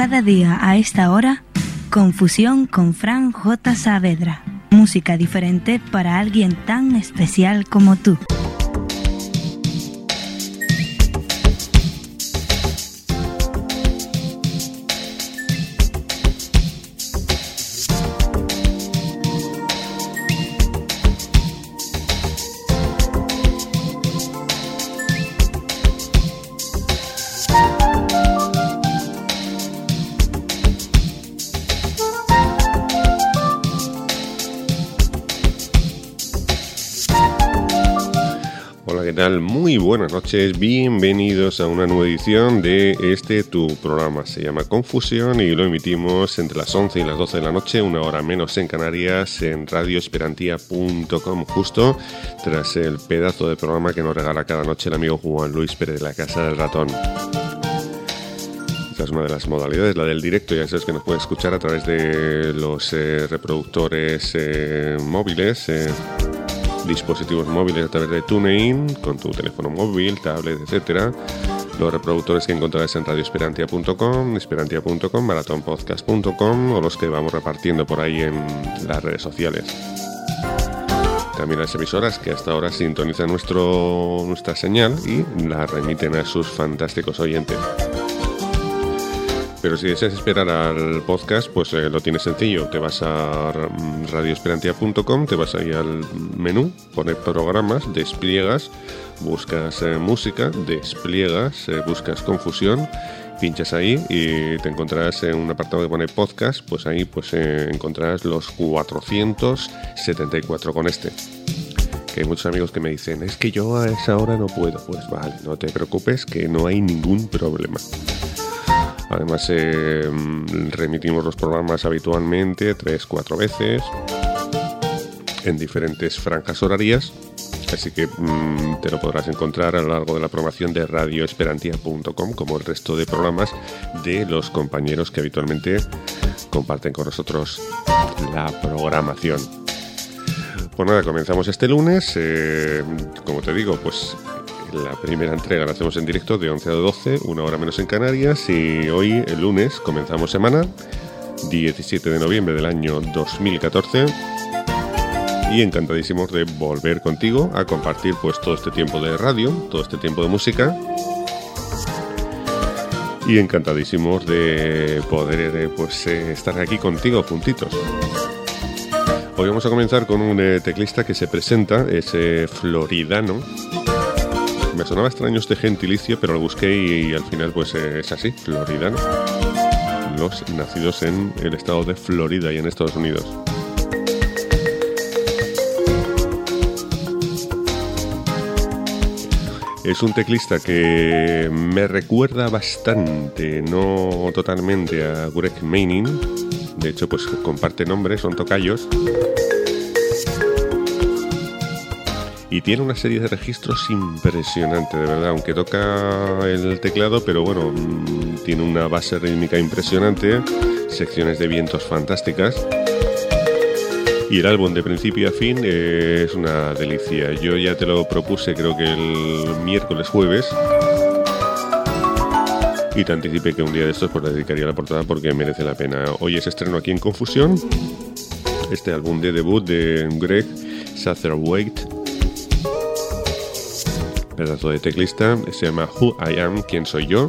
cada día a esta hora, Confusión con Fran J. Saavedra. Música diferente para alguien tan especial como tú. Muy buenas noches, bienvenidos a una nueva edición de tu programa. Se llama Confusión y lo emitimos entre las 11 y las 12 de la noche, una hora menos en Canarias, en radioesperantia.com, justo tras el pedazo de programa que nos regala cada noche el amigo Juan Luis Pérez de la Casa del Ratón. Esta es una de las modalidades, la del directo. Ya sabes que nos puedes escuchar a través de los reproductores móviles, dispositivos móviles a través de TuneIn, con tu teléfono móvil, tablet, etcétera. Los reproductores que encontrarás en radioesperantia.com, esperantia.com, maratonpodcast.com o los que vamos repartiendo por ahí en las redes sociales. También las emisoras que hasta ahora sintonizan nuestra señal y la remiten a sus fantásticos oyentes. Pero si deseas esperar al podcast, pues lo tienes sencillo. Te vas a radioesperantia.com, te vas ahí al menú, pones programas, despliegas, buscas música, despliegas, buscas Confusión, pinchas ahí y te encontrarás en un apartado que pone podcast, pues ahí encontrarás los 474 con este. Que hay muchos amigos que me dicen, es que yo a esa hora no puedo. Pues vale, no te preocupes, que no hay ningún problema. Además, remitimos los programas habitualmente 3-4 veces en diferentes franjas horarias, así que te lo podrás encontrar a lo largo de la programación de radioesperantia.com, como el resto de programas de los compañeros que habitualmente comparten con nosotros la programación. Pues nada, comenzamos este lunes, como te digo, pues la primera entrega la hacemos en directo de 11 a 12, una hora menos en Canarias, y hoy, el lunes, comenzamos semana, 17 de noviembre del año 2014, y encantadísimos de volver contigo a compartir pues todo este tiempo de radio, todo este tiempo de música, y encantadísimos de poder estar aquí contigo juntitos. Hoy vamos a comenzar con un teclista que se presenta, es floridano. Me sonaba extraño este gentilicio, pero lo busqué y al final pues es así, floridano. Los nacidos en el estado de Florida y en Estados Unidos. Es un teclista que me recuerda bastante, no totalmente, a Greg Manning. De hecho, pues comparte nombres, son tocayos. Y tiene una serie de registros impresionante, de verdad, aunque toca el teclado, pero bueno, tiene una base rítmica impresionante, secciones de vientos fantásticas. Y el álbum de principio a fin es una delicia. Yo ya te lo propuse, creo que el miércoles jueves, y te anticipé que un día de estos pues le dedicaría la portada porque merece la pena. Hoy es estreno aquí en Confusión, este álbum de debut de Greg Satterthwaite, pedazo de teclista, se llama Who I Am, ¿Quién soy yo?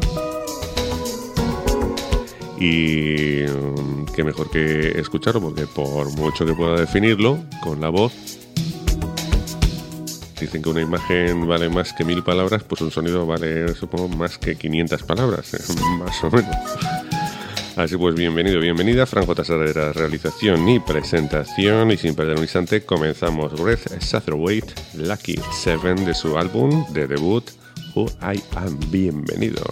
Y qué mejor que escucharlo, porque por mucho que pueda definirlo con la voz, dicen que una imagen vale más que 1000 palabras, pues un sonido vale, supongo, más que 500 palabras, más o menos. Así pues, bienvenido, bienvenida, Fran J. Saavedra, realización y presentación, y sin perder un instante comenzamos Greg Satterthwaite, Lucky 7, de su álbum de debut Who I Am. Bienvenido.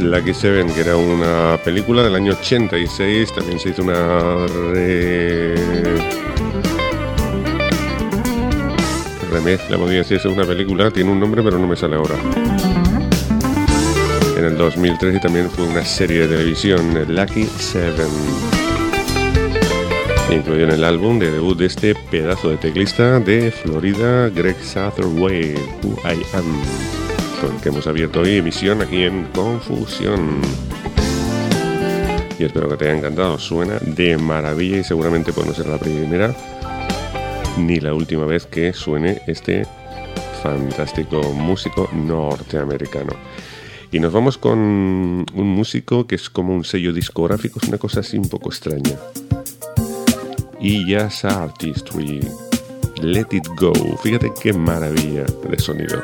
Lucky Seven, que era una película del año 86. También se hizo una remezcla, podría decirse, una película. Tiene un nombre, pero no me sale ahora. En el 2003, y también fue una serie de televisión, Lucky Seven. Incluyó en el álbum de debut de este pedazo de teclista de Florida, Greg Satterwhite, Who I Am, con el que hemos abierto hoy emisión aquí en Confusión. Y espero que te haya encantado. Suena de maravilla y seguramente puede no ser la primera ni la última vez que suene este fantástico músico norteamericano. Y nos vamos con un músico que es como un sello discográfico, es una cosa así un poco extraña. ES Artistry, Let It Go. Fíjate qué maravilla de sonido.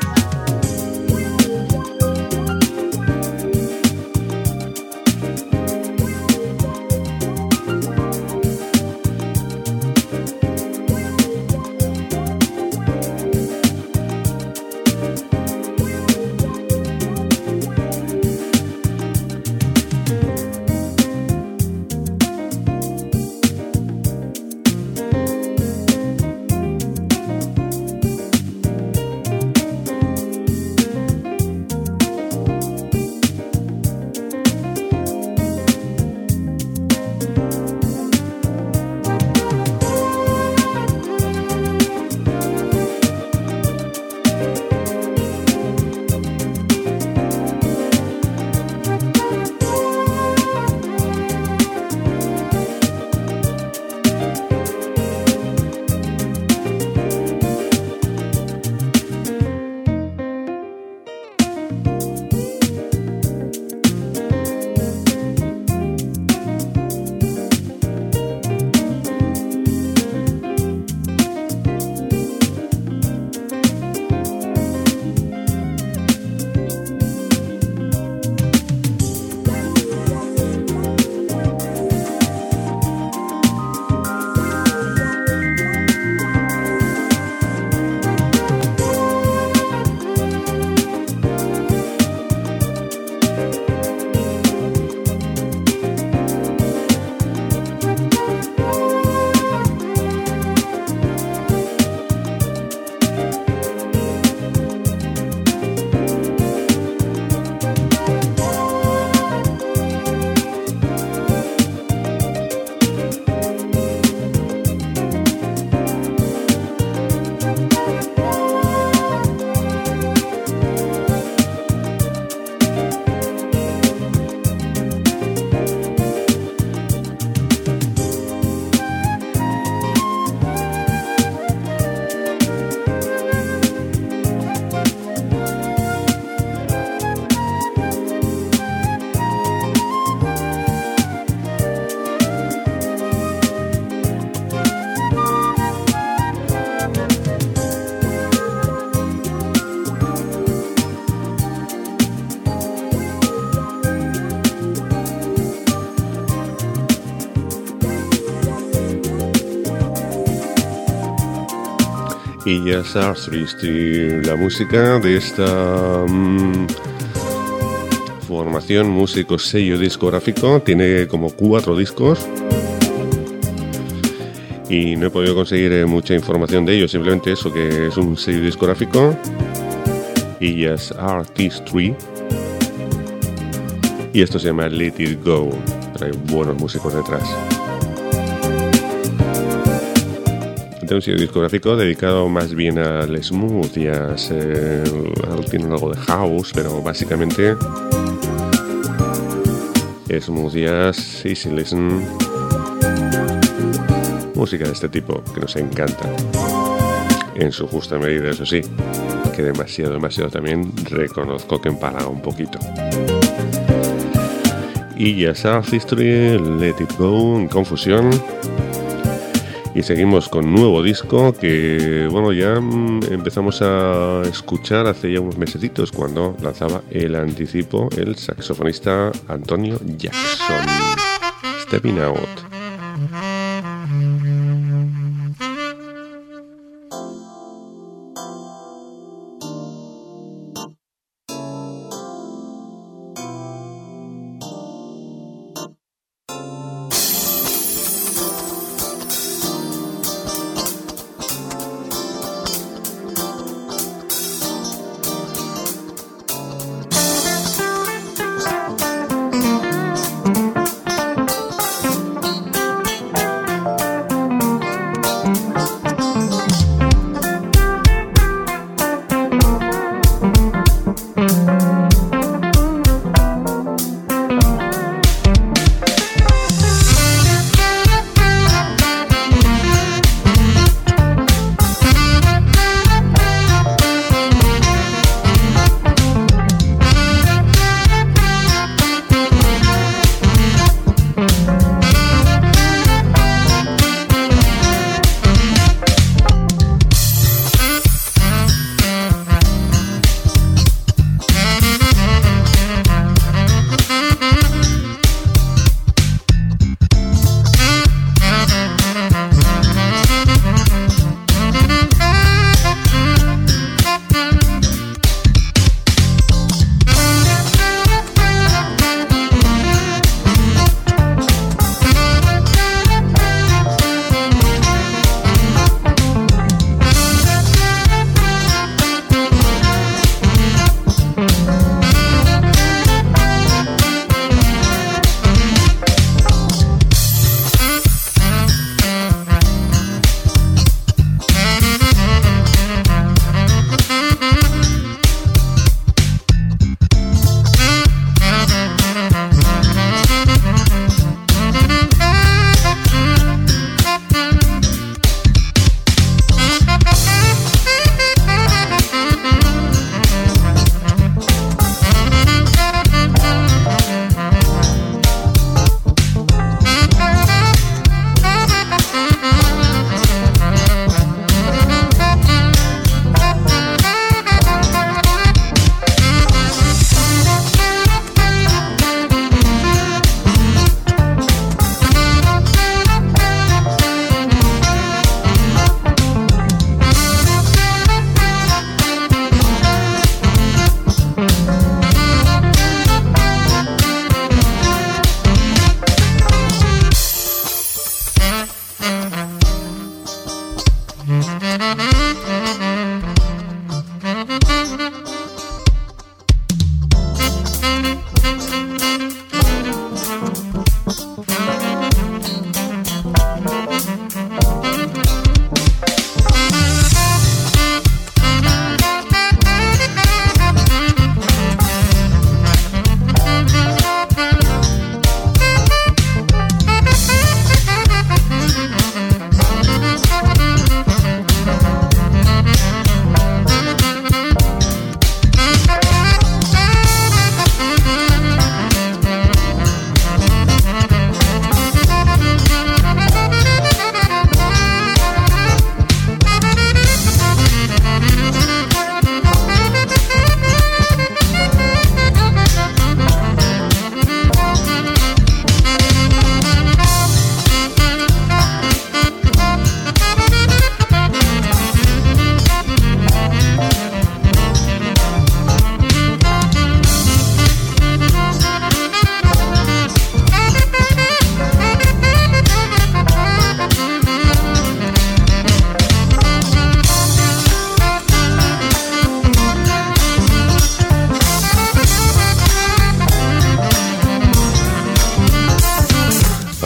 ES Artistry, la música de esta formación músico sello discográfico. Tiene como 4 discos y no he podido conseguir mucha información de ello, simplemente eso, que es un sello discográfico, ES Artistry, y esto se llama Let It Go, pero hay buenos músicos detrás. Un sello discográfico dedicado más bien al smooth y tiene algo de house, pero básicamente smooth jazz, easy listen, música de este tipo que nos encanta en su justa medida, eso sí, que demasiado también reconozco que empalaga un poquito. Y ya está, Artistry, Let It Go, en Confusión. Y seguimos con nuevo disco que, bueno, ya empezamos a escuchar hace ya unos mesecitos cuando lanzaba el anticipo el saxofonista Antonio Jackson. Stepping Out.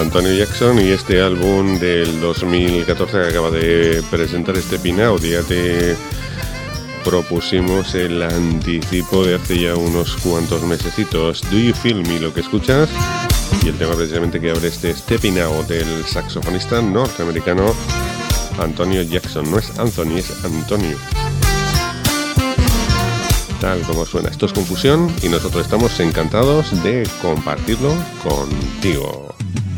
Antonio Jackson y este álbum del 2014 que acaba de presentar Stepping Out. Ya te propusimos el anticipo de hace ya unos cuantos mesecitos. Do You Feel Me, lo que escuchas, y el tema precisamente que abre este Stepping Out del saxofonista norteamericano Antonio Jackson. No es Anthony, es Antonio. Tal como suena. Esto es Confusión y nosotros estamos encantados de compartirlo contigo.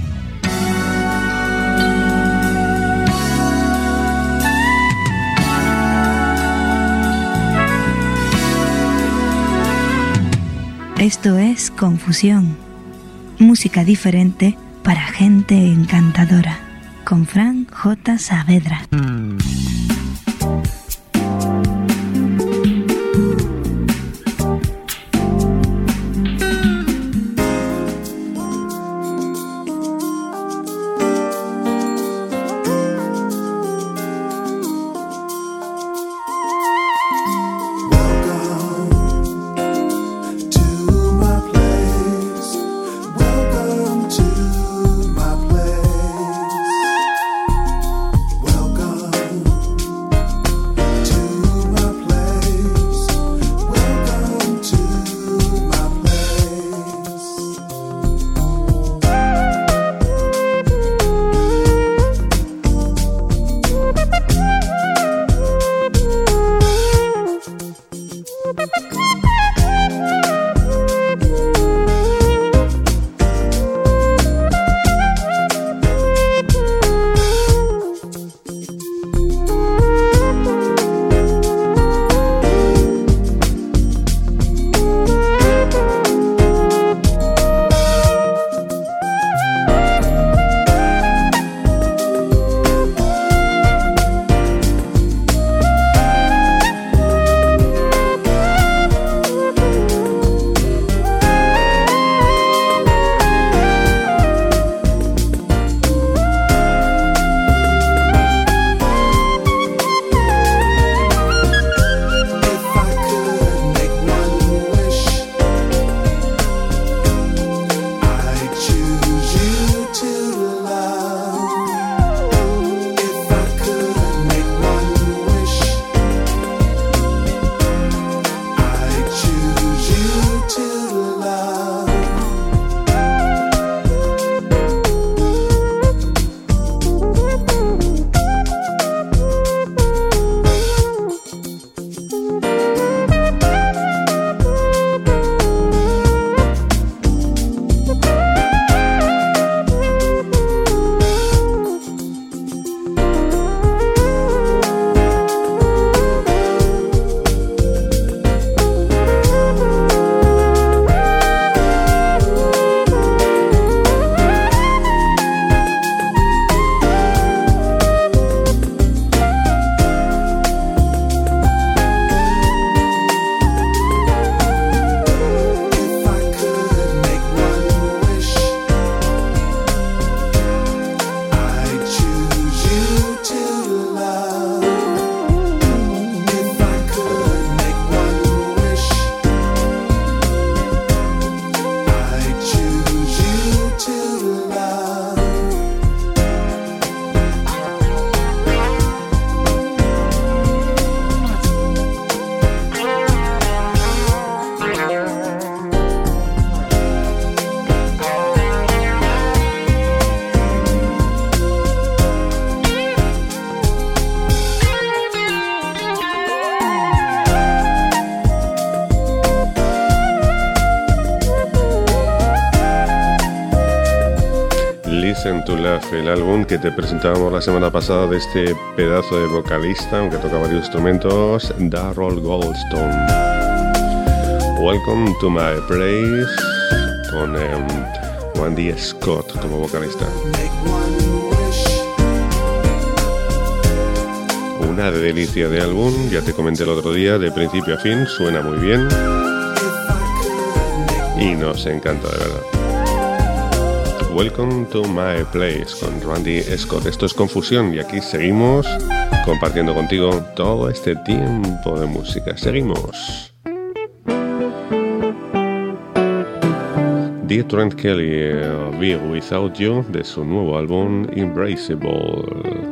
Esto es Confusión, música diferente para gente encantadora, con Fran J. Saavedra. Listen to Love, el álbum que te presentábamos la semana pasada de este pedazo de vocalista, aunque toca varios instrumentos, Darryl Goldstone. Welcome to My Place, con Randy Scott como vocalista. Una delicia de álbum, ya te comenté el otro día, de principio a fin, suena muy bien y nos encanta de verdad. Welcome to My Place con Randy Scott. Esto es Confusión y aquí seguimos compartiendo contigo todo este tiempo de música. Seguimos. The Trent Kelly, Be Without You, de su nuevo álbum Embraceable.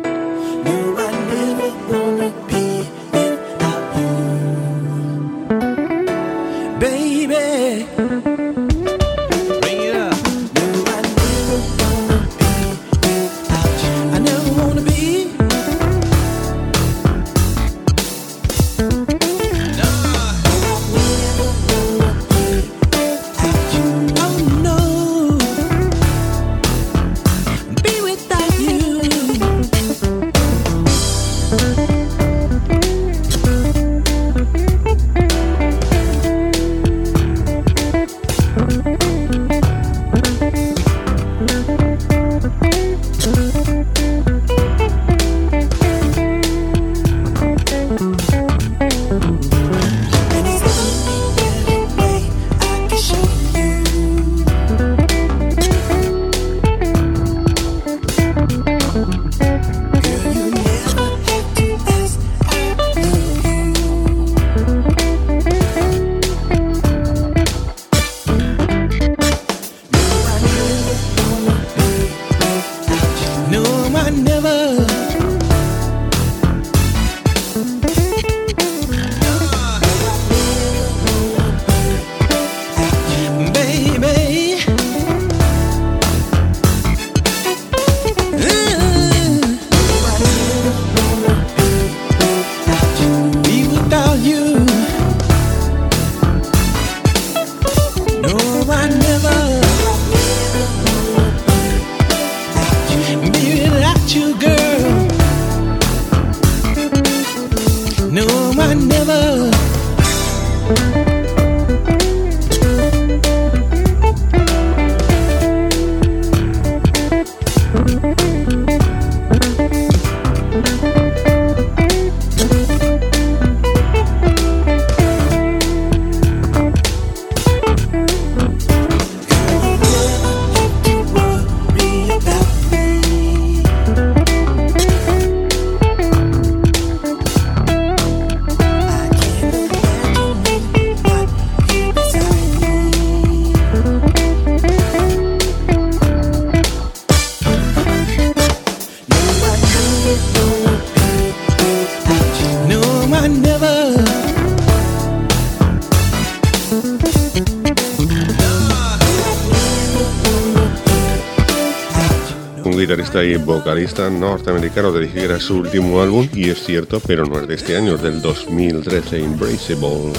Guitarrista y vocalista norteamericano, te dije que era su último álbum y es cierto, pero no es de este año, es del 2013, Embraceable.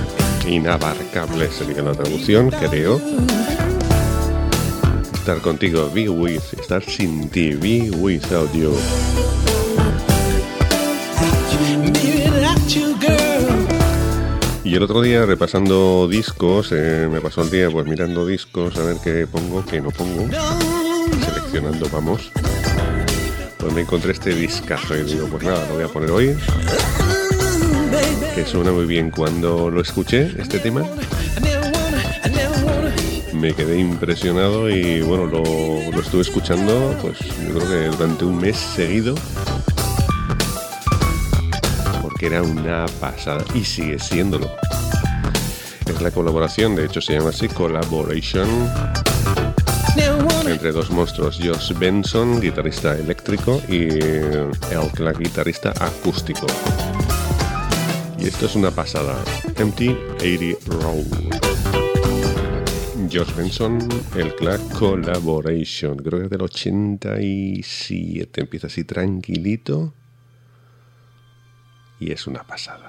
Inabarcable sería la traducción, creo. Estar contigo, be with, estar sin ti, be without you. Y el otro día repasando discos, me pasó el día pues mirando discos a ver qué pongo, qué no pongo. Seleccionando, vamos. Pues me encontré este discazo y digo, pues nada, lo voy a poner hoy. Que suena muy bien. Cuando lo escuché, este tema, me quedé impresionado y bueno, lo estuve escuchando, pues yo creo que durante un mes seguido. Porque era una pasada y sigue siéndolo. Es la colaboración, de hecho se llama así, Collaboration, entre dos monstruos, Josh Benson, guitarrista eléctrico, y El Clark, guitarrista acústico. Y esto es una pasada. Empty 80 Road. Josh Benson, El Clark, Collaboration. Creo que es del 87. Empieza así tranquilito. Y es una pasada.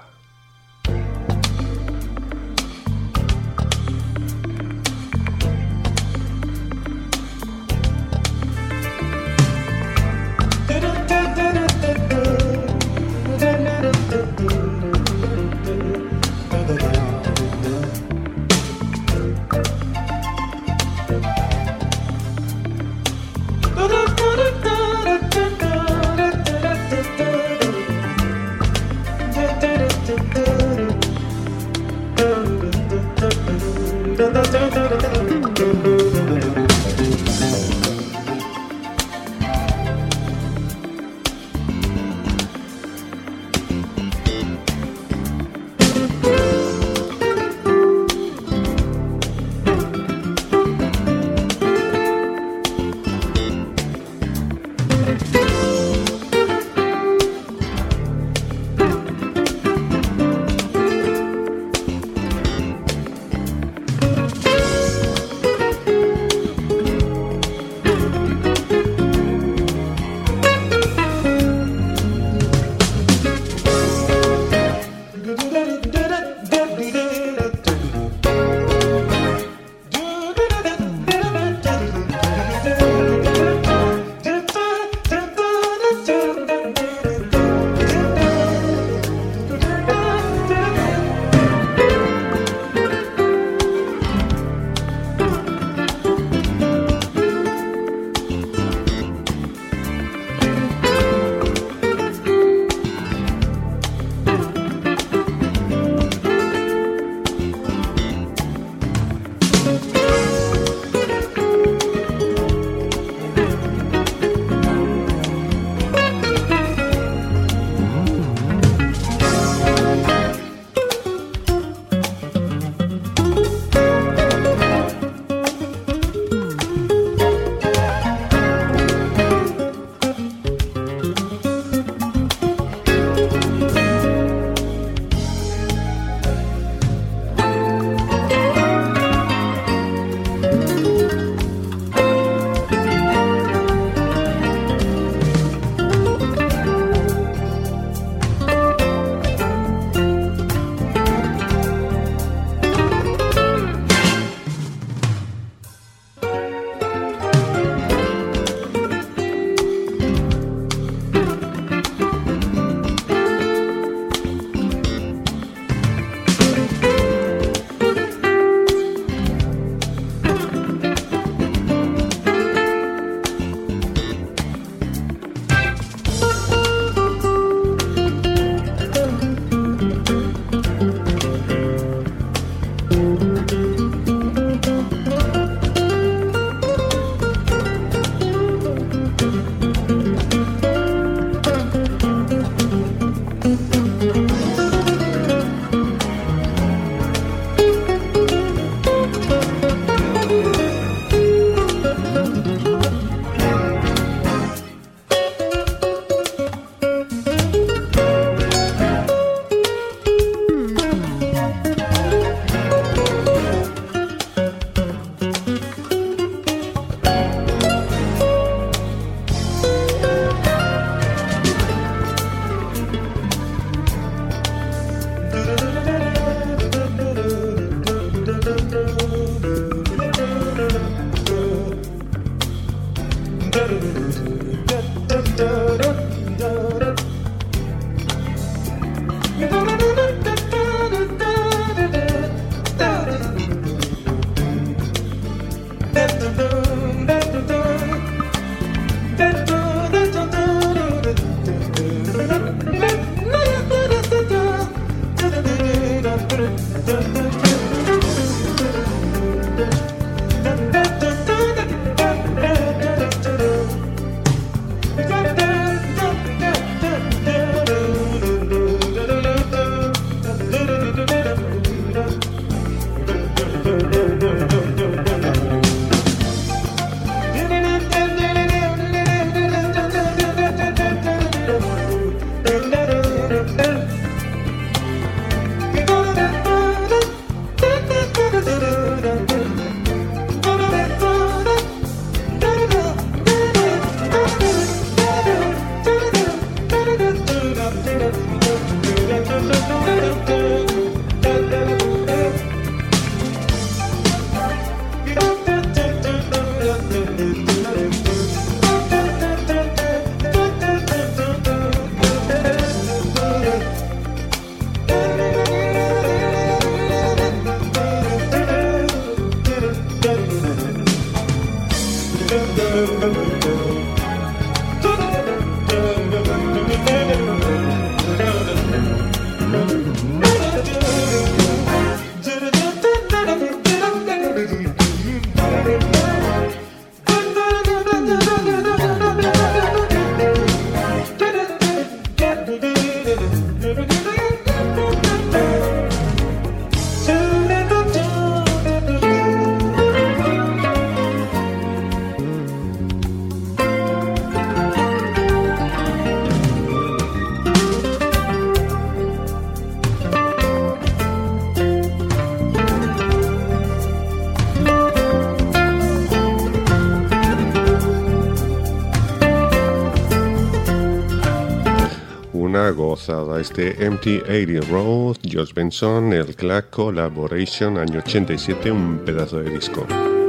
pasada este Empty 80 Road, Josh Benson, el Clack Collaboration, año 87, un pedazo de disco.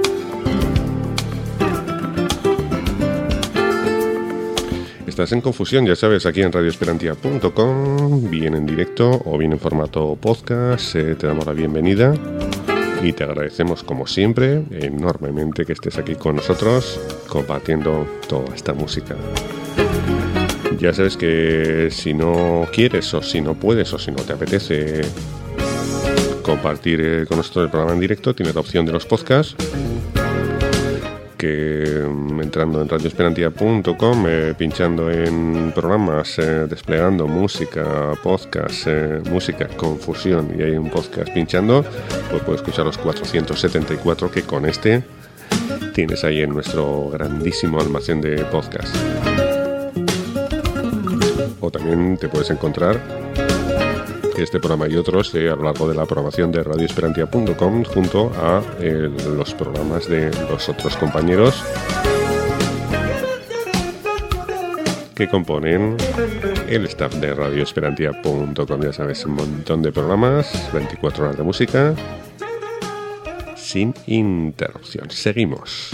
Estás en Confusión, ya sabes, aquí en radioesperantia.com, bien en directo o bien en formato podcast. Te damos la bienvenida y te agradecemos, como siempre, enormemente que estés aquí con nosotros compartiendo toda esta música. Ya sabes que si no quieres o si no puedes o si no te apetece compartir con nosotros el programa en directo, tienes la opción de los podcasts, que entrando en radioesperantia.com, pinchando en programas, desplegando música, podcast, música, confusión, y hay un podcast pinchando, pues puedes escuchar los 474 que con este tienes ahí en nuestro grandísimo almacén de podcast. O también te puedes encontrar este programa y otros a lo largo de la programación de radioesperantia.com junto a los programas de los otros compañeros que componen el staff de radioesperantia.com. Ya sabes, un montón de programas, 24 horas de música sin interrupción. Seguimos.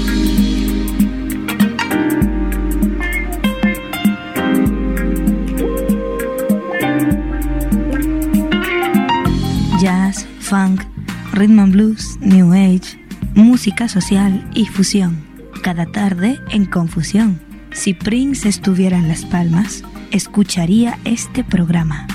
Jazz, funk, rhythm and blues, new age, música social y fusión. Cada tarde en Confusión. Si Prince estuviera en Las Palmas, escucharía este programa.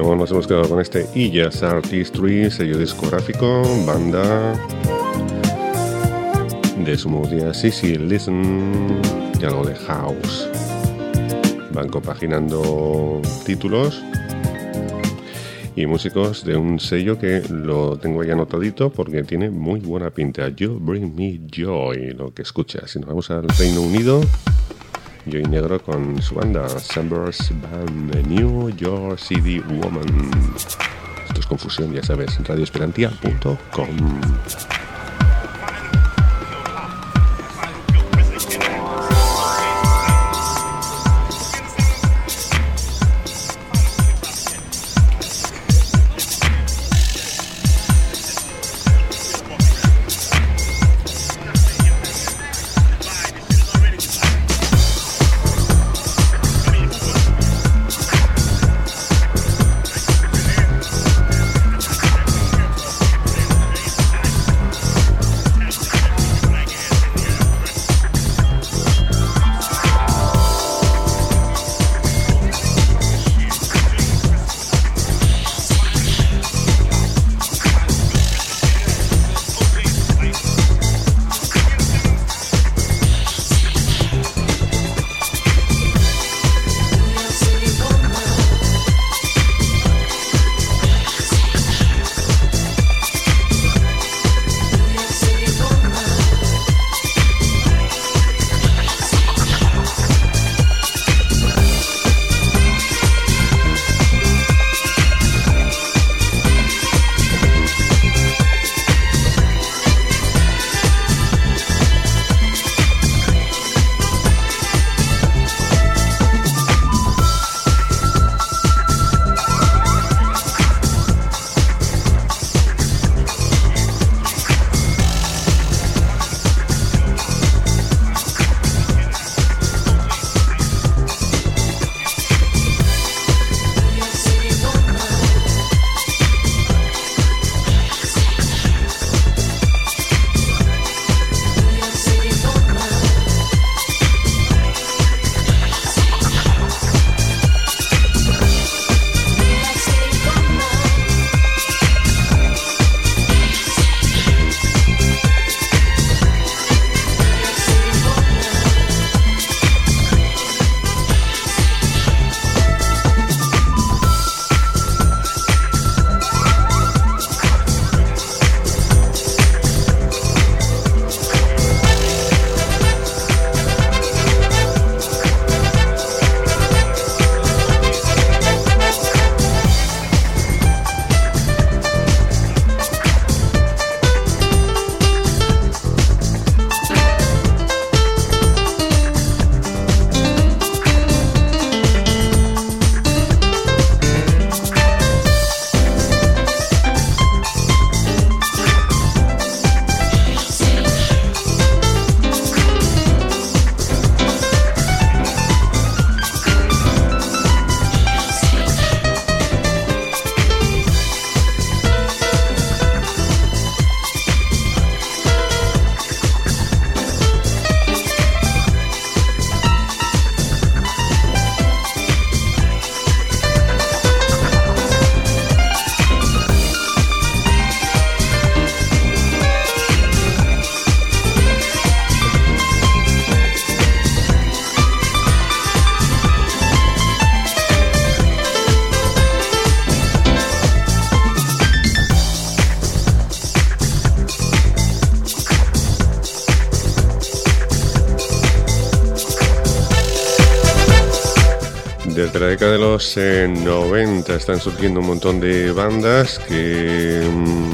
Bueno, nos hemos quedado con este Iyas Artistry, sello discográfico, banda de Smooth Jazz, Easy Listen y algo de house. Van compaginando títulos y músicos de un sello que lo tengo ya anotadito porque tiene muy buena pinta. You Bring Me Joy, lo que escuchas. Y nos vamos al Reino Unido. Joy Negro con su banda Sunburst Band, New York City Woman. Esto es confusión, ya sabes, radioesperantia.com. Desde la década de los 90 están surgiendo un montón de bandas que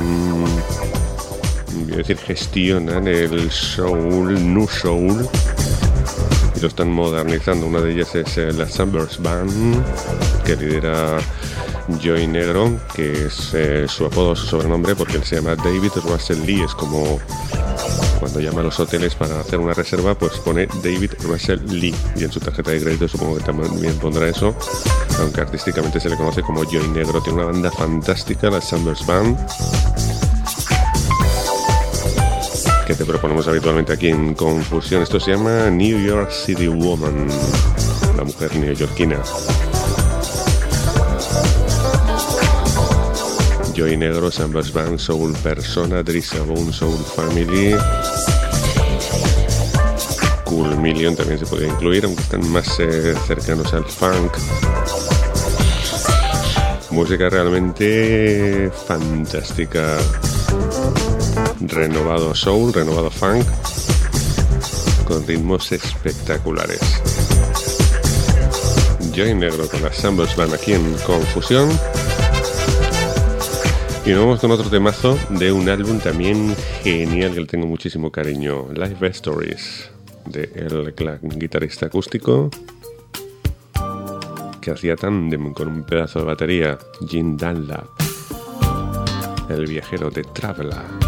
voy a decir gestionan el soul, nu soul, y lo están modernizando. Una de ellas es la Sunburst Band, que lidera Joy Negro, que es su apodo, su sobrenombre, porque él se llama David Russell Lee. Es como cuando llama a los hoteles para hacer una reserva, pues pone David Russell Lee, y en su tarjeta de crédito supongo que también pondrá eso, aunque artísticamente se le conoce como Joy Negro. Tiene una banda fantástica, la Sunburst Band, que te proponemos habitualmente aquí en Confusión. Esto se llama New York City Woman, la mujer neoyorquina. Joy Negro, Sambas Band, Soul Persona, Drissa Bone, Soul Family, Cool Million también se podría incluir, aunque están más cercanos al funk. Música realmente fantástica. Renovado soul, renovado funk, con ritmos espectaculares. Joy Negro con las Sambas Band aquí en Confusión. Y nos vamos con otro temazo de un álbum también genial que le tengo muchísimo cariño, Live Stories, de el guitarrista acústico que hacía tándem con un pedazo de batería, Jim Dunlap, el viajero de Traveler.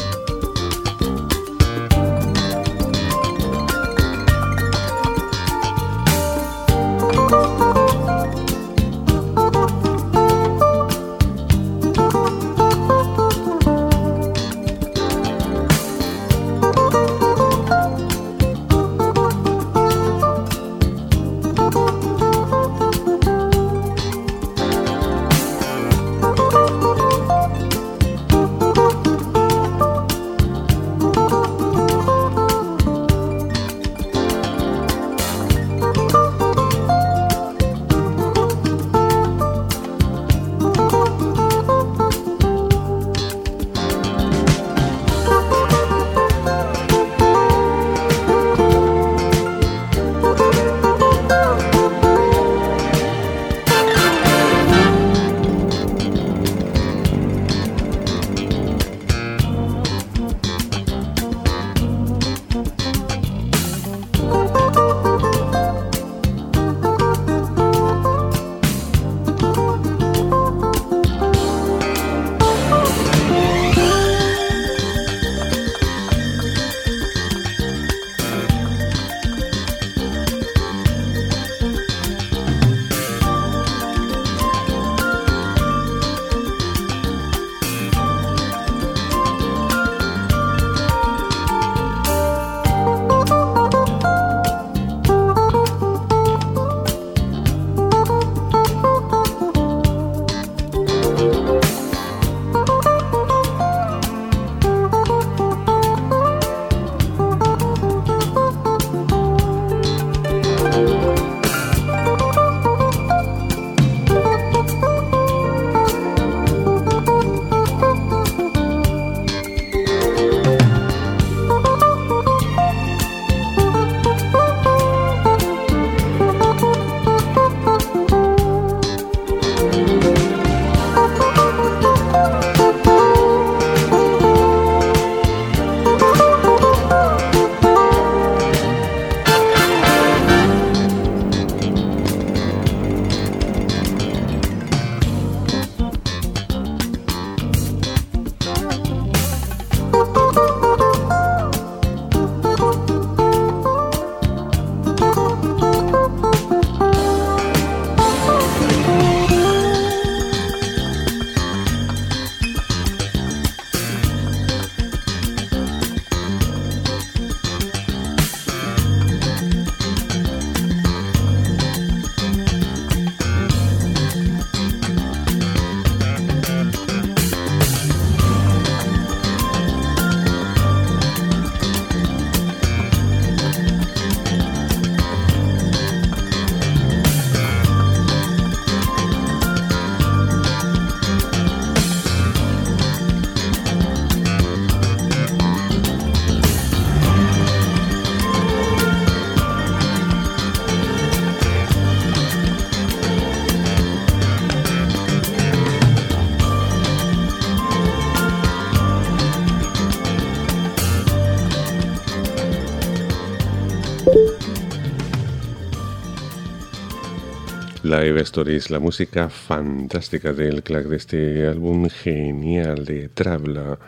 Live Stories, la música fantástica del Clack, de este álbum genial de Traveler.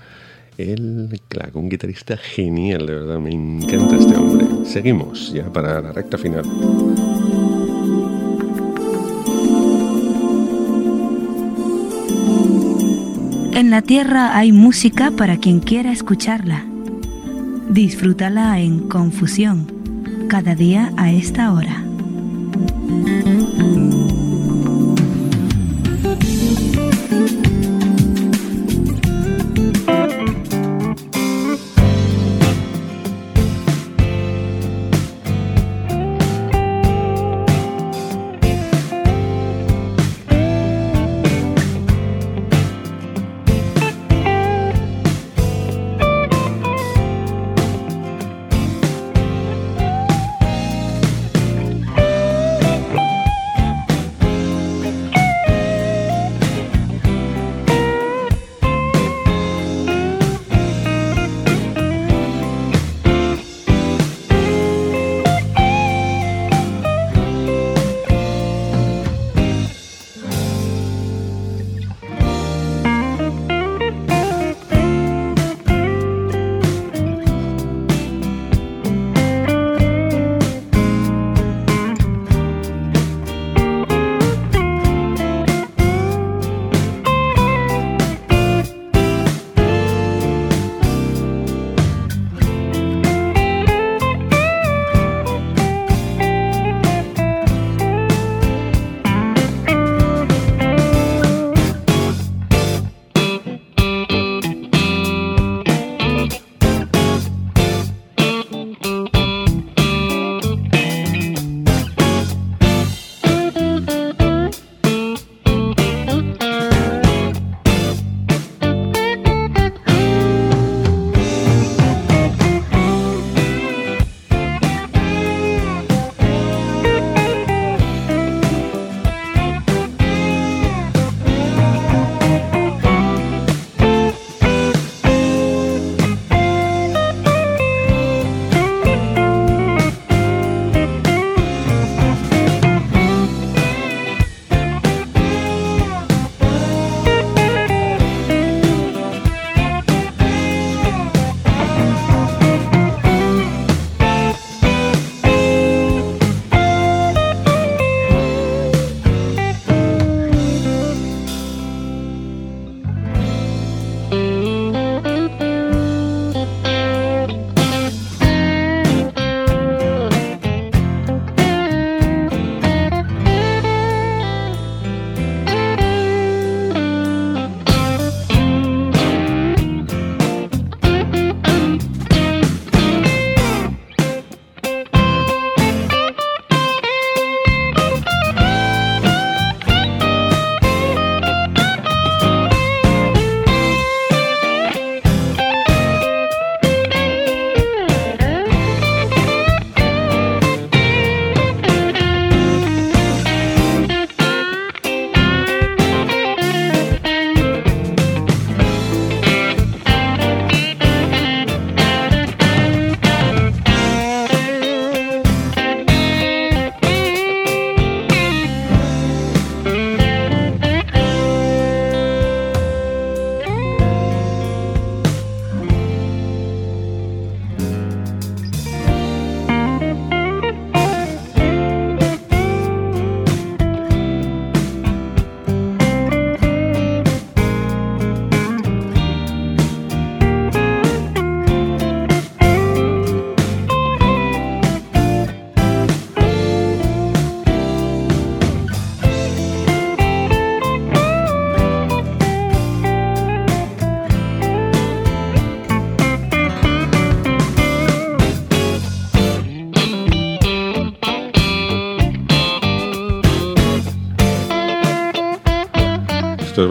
El Clack, un guitarrista genial, de verdad, me encanta este hombre. Seguimos ya para la recta final. En la tierra hay música para quien quiera escucharla. Disfrútala en Confusión, cada día a esta hora.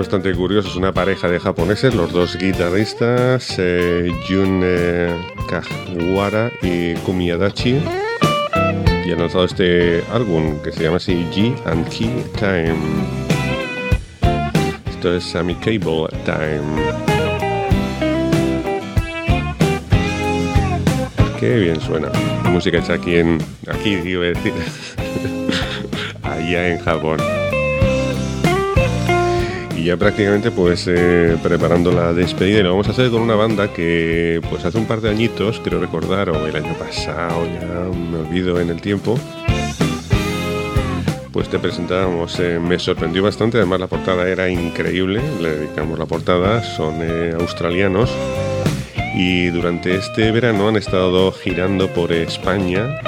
bastante curioso. Es una pareja de japoneses, los dos guitarristas, Jun Kawahara y Kumi Adachi, y han lanzado este álbum que se llama así G and Key Time. Esto es Amicable Time. Qué bien suena. Música hecha aquí iba a decir, allá en Japón. Y ya prácticamente pues preparando la despedida, y lo vamos a hacer con una banda que pues hace un par de añitos, creo recordar, o el año pasado, ya me olvido en el tiempo, pues te presentábamos. Me sorprendió bastante, además la portada era increíble, le dedicamos la portada, son australianos, y durante este verano han estado girando por España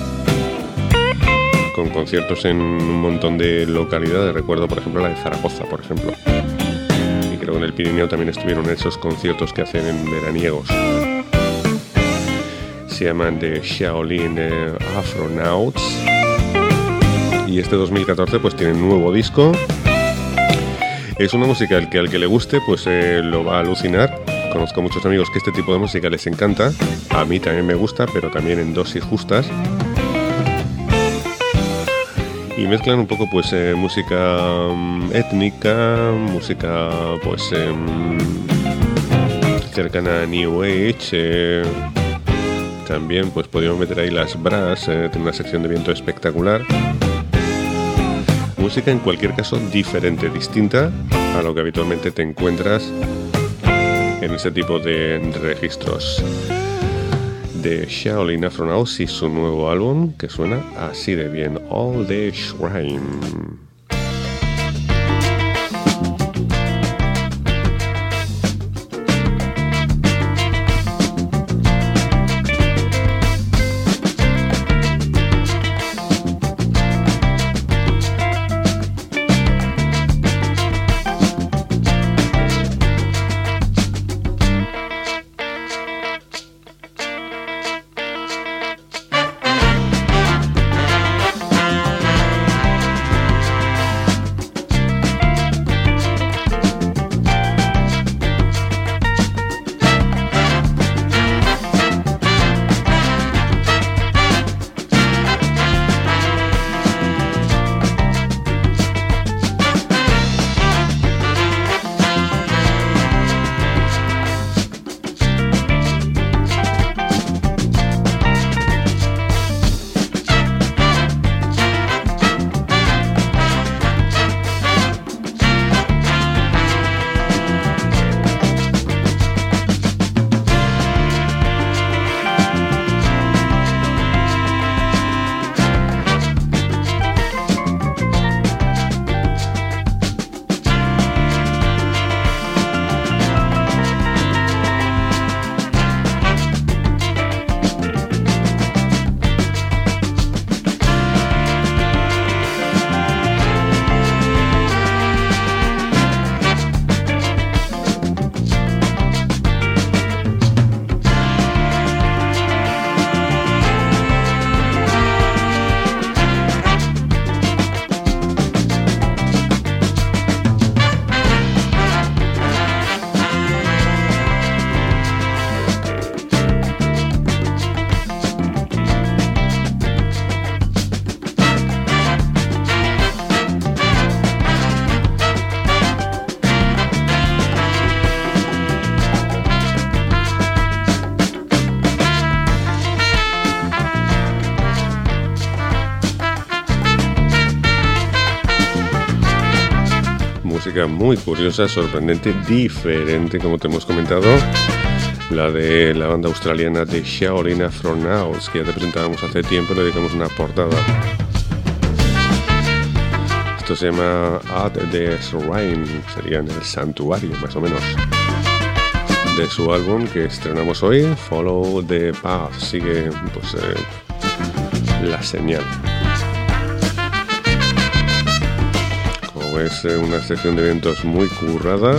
con conciertos en un montón de localidades. Recuerdo, por ejemplo, la de Zaragoza, por ejemplo. Y creo que en el Pirineo también estuvieron en esos conciertos que hacen en veraniegos. Se llaman The Shaolin Afronauts. Y este 2014 pues tienen un nuevo disco. Es una música al que le guste pues lo va a alucinar. Conozco muchos amigos que este tipo de música les encanta. A mí también me gusta, pero también en dosis justas. Y mezclan un poco pues música étnica, música pues cercana a New Age. También pues podríamos meter ahí las brass, tiene una sección de viento espectacular. Música en cualquier caso diferente, distinta a lo que habitualmente te encuentras en ese tipo de registros. De Shaolin Afronauts y su nuevo álbum que suena así de bien, All the Shrine. Muy curiosa, sorprendente, diferente, como te hemos comentado, la de la banda australiana de Shaolin Afronauts, que ya te presentábamos hace tiempo, le dedicamos una portada. Esto se llama At the Shrine, sería en el santuario, más o menos, de su álbum que estrenamos hoy, Follow the Path, sigue pues la señal. Es una sección de eventos muy currada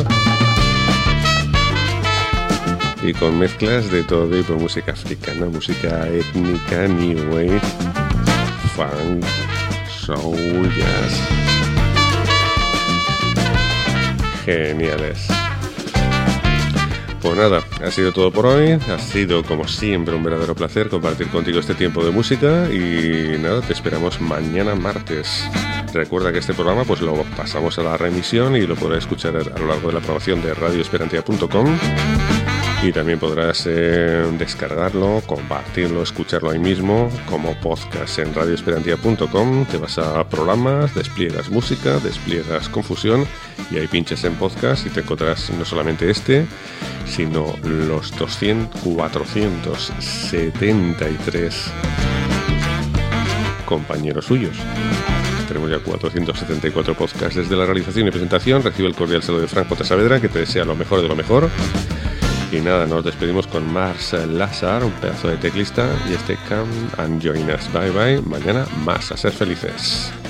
y con mezclas de todo tipo, música africana, música étnica, new wave, funk, soul, jazz. geniales. Pues nada, ha sido todo por hoy. Ha sido como siempre un verdadero placer compartir contigo este tiempo de música y nada, te esperamos mañana martes. Recuerda que este programa pues lo pasamos a la remisión y lo podrás escuchar a lo largo de la programación de radioesperantia.com y también podrás descargarlo, compartirlo, escucharlo ahí mismo como podcast en radioesperantia.com. Te vas a programas, despliegas música, despliegas confusión y ahí pinches en podcast y te encontrarás no solamente este, sino los 473 compañeros suyos. Tenemos ya 474 podcasts desde la realización y presentación. Recibe el cordial saludo de Frank J. Saavedra, que te desea lo mejor de lo mejor. Y nada, nos despedimos con Mars Lazar, un pedazo de teclista, y este Come and Join Us. Bye bye, mañana más, a ser felices.